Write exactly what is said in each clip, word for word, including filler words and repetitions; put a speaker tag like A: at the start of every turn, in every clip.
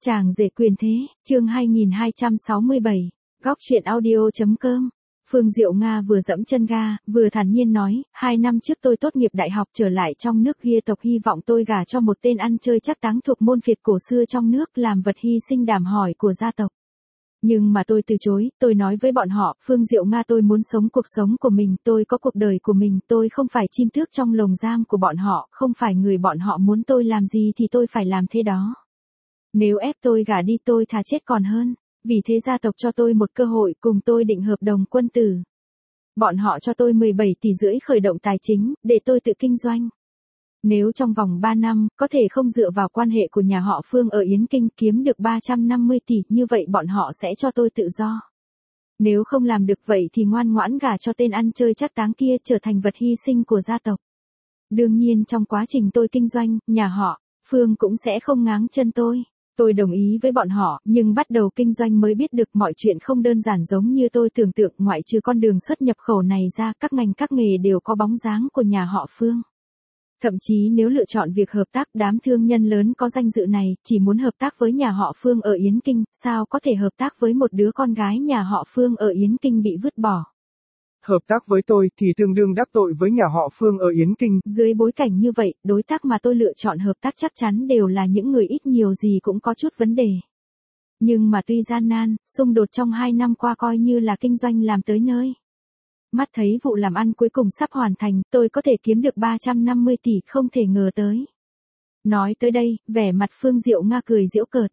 A: Chàng rể quyền thế, chương hai nghìn hai trăm sáu mươi bảy, góc chuyện audio.com. Phương Diệu Nga vừa dẫm chân ga, vừa thản nhiên nói, hai năm trước tôi tốt nghiệp đại học trở lại trong nước gia tộc hy vọng tôi gả cho một tên ăn chơi chắc táng thuộc môn phiệt cổ xưa trong nước làm vật hy sinh đàm hỏi của gia tộc. Nhưng mà tôi từ chối, tôi nói với bọn họ, Phương Diệu Nga tôi muốn sống cuộc sống của mình, tôi có cuộc đời của mình, tôi không phải chim tước trong lồng giam của bọn họ, không phải người bọn họ muốn tôi làm gì thì tôi phải làm thế đó. Nếu ép tôi gả đi tôi thà chết còn hơn, vì thế gia tộc cho tôi một cơ hội cùng tôi định hợp đồng quân tử. Bọn họ cho tôi mười bảy tỷ rưỡi khởi động tài chính, để tôi tự kinh doanh. Nếu trong vòng ba năm, có thể không dựa vào quan hệ của nhà họ Phương ở Yến Kinh kiếm được ba trăm năm mươi tỷ, như vậy bọn họ sẽ cho tôi tự do. Nếu không làm được vậy thì ngoan ngoãn gả cho tên ăn chơi chắc táng kia trở thành vật hy sinh của gia tộc. Đương nhiên trong quá trình tôi kinh doanh, nhà họ Phương cũng sẽ không ngáng chân tôi. Tôi đồng ý với bọn họ, nhưng bắt đầu kinh doanh mới biết được mọi chuyện không đơn giản giống như tôi tưởng tượng, ngoại trừ con đường xuất nhập khẩu này ra, các ngành các nghề đều có bóng dáng của nhà họ Phương. Thậm chí nếu lựa chọn việc hợp tác, đám thương nhân lớn có danh dự này, chỉ muốn hợp tác với nhà họ Phương ở Yến Kinh, sao có thể hợp tác với một đứa con gái nhà họ Phương ở Yến Kinh bị vứt bỏ.
B: Hợp tác với tôi thì tương đương đắc tội với nhà họ Phương ở Yến Kinh.
A: Dưới bối cảnh như vậy, đối tác mà tôi lựa chọn hợp tác chắc chắn đều là những người ít nhiều gì cũng có chút vấn đề. Nhưng mà tuy gian nan, xung đột trong hai năm qua coi như là kinh doanh làm tới nơi. Mắt thấy vụ làm ăn cuối cùng sắp hoàn thành, tôi có thể kiếm được ba trăm năm mươi tỷ, không thể ngờ tới. Nói tới đây, vẻ mặt Phương Diệu Nga cười giễu cợt.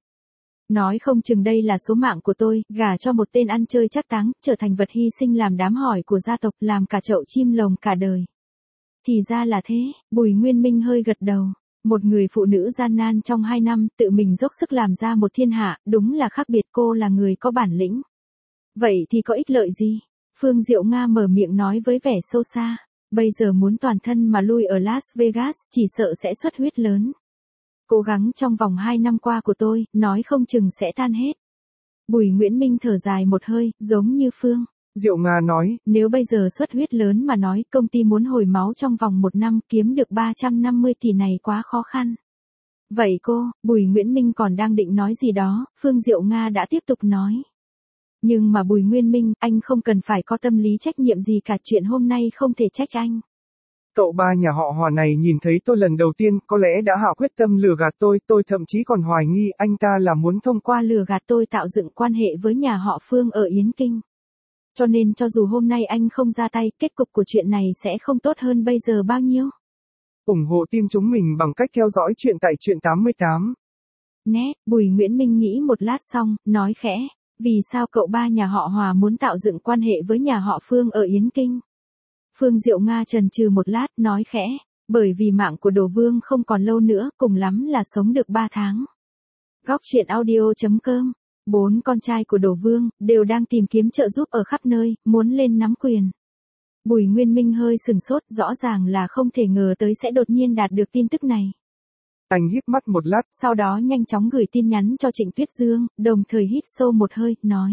A: Nói không chừng đây là số mạng của tôi, gả cho một tên ăn chơi chắc táng, trở thành vật hy sinh làm đám hỏi của gia tộc, làm cả chậu chim lồng cả đời. Thì ra là thế, Bùi Nguyên Minh hơi gật đầu. Một người phụ nữ gian nan trong hai năm, tự mình dốc sức làm ra một thiên hạ, đúng là khác biệt, cô là người có bản lĩnh. Vậy thì có ích lợi gì? Phương Diệu Nga mở miệng nói với vẻ sâu xa. Bây giờ muốn toàn thân mà lui ở Las Vegas, chỉ sợ sẽ xuất huyết lớn. Cố gắng trong vòng hai năm qua của tôi, nói không chừng sẽ tan hết. Bùi Nguyễn Minh thở dài một hơi, giống như Phương
B: Diệu Nga nói,
A: nếu bây giờ xuất huyết lớn mà nói, công ty muốn hồi máu trong vòng một năm kiếm được ba trăm năm mươi tỷ này quá khó khăn. Vậy cô, Bùi Nguyễn Minh còn đang định nói gì đó, Phương Diệu Nga đã tiếp tục nói. Nhưng mà Bùi Nguyên Minh, anh không cần phải có tâm lý trách nhiệm gì cả, chuyện hôm nay không thể trách anh.
B: Cậu ba nhà họ Hòa này nhìn thấy tôi lần đầu tiên, có lẽ đã hạ quyết tâm lừa gạt tôi, tôi thậm chí còn hoài nghi anh ta là muốn thông qua lừa gạt tôi tạo dựng quan hệ với nhà họ Phương ở Yến Kinh. Cho nên cho dù hôm nay anh không ra tay, kết cục của chuyện này sẽ không tốt hơn bây giờ bao nhiêu. Ủng hộ team chúng mình bằng cách theo dõi chuyện tại truyện tám mươi tám.
A: Nét, Bùi Nguyễn Minh nghĩ một lát xong, nói khẽ, vì sao cậu ba nhà họ Hòa muốn tạo dựng quan hệ với nhà họ Phương ở Yến Kinh? Phương Diệu Nga chần chừ một lát, nói khẽ, bởi vì mạng của Đồ Vương không còn lâu nữa, cùng lắm là sống được ba tháng. Góc chuyện audio.com. Bốn con trai của Đồ Vương, đều đang tìm kiếm trợ giúp ở khắp nơi, muốn lên nắm quyền. Bùi Nguyên Minh hơi sừng sốt, rõ ràng là không thể ngờ tới sẽ đột nhiên đạt được tin tức này.
B: Anh híp mắt một lát,
A: sau đó nhanh chóng gửi tin nhắn cho Trịnh Tuyết Dương, đồng thời hít sâu một hơi, nói.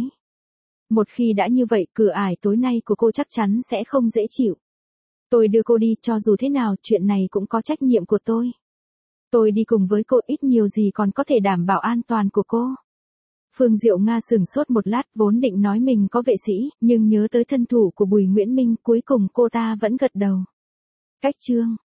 A: Một khi đã như vậy, cửa ải tối nay của cô chắc chắn sẽ không dễ chịu. Tôi đưa cô đi, cho dù thế nào, chuyện này cũng có trách nhiệm của tôi. Tôi đi cùng với cô, ít nhiều gì còn có thể đảm bảo an toàn của cô. Phương Diệu Nga sửng sốt một lát, vốn định nói mình có vệ sĩ, nhưng nhớ tới thân thủ của Bùi Nguyễn Minh, cuối cùng cô ta vẫn gật đầu. Cách chương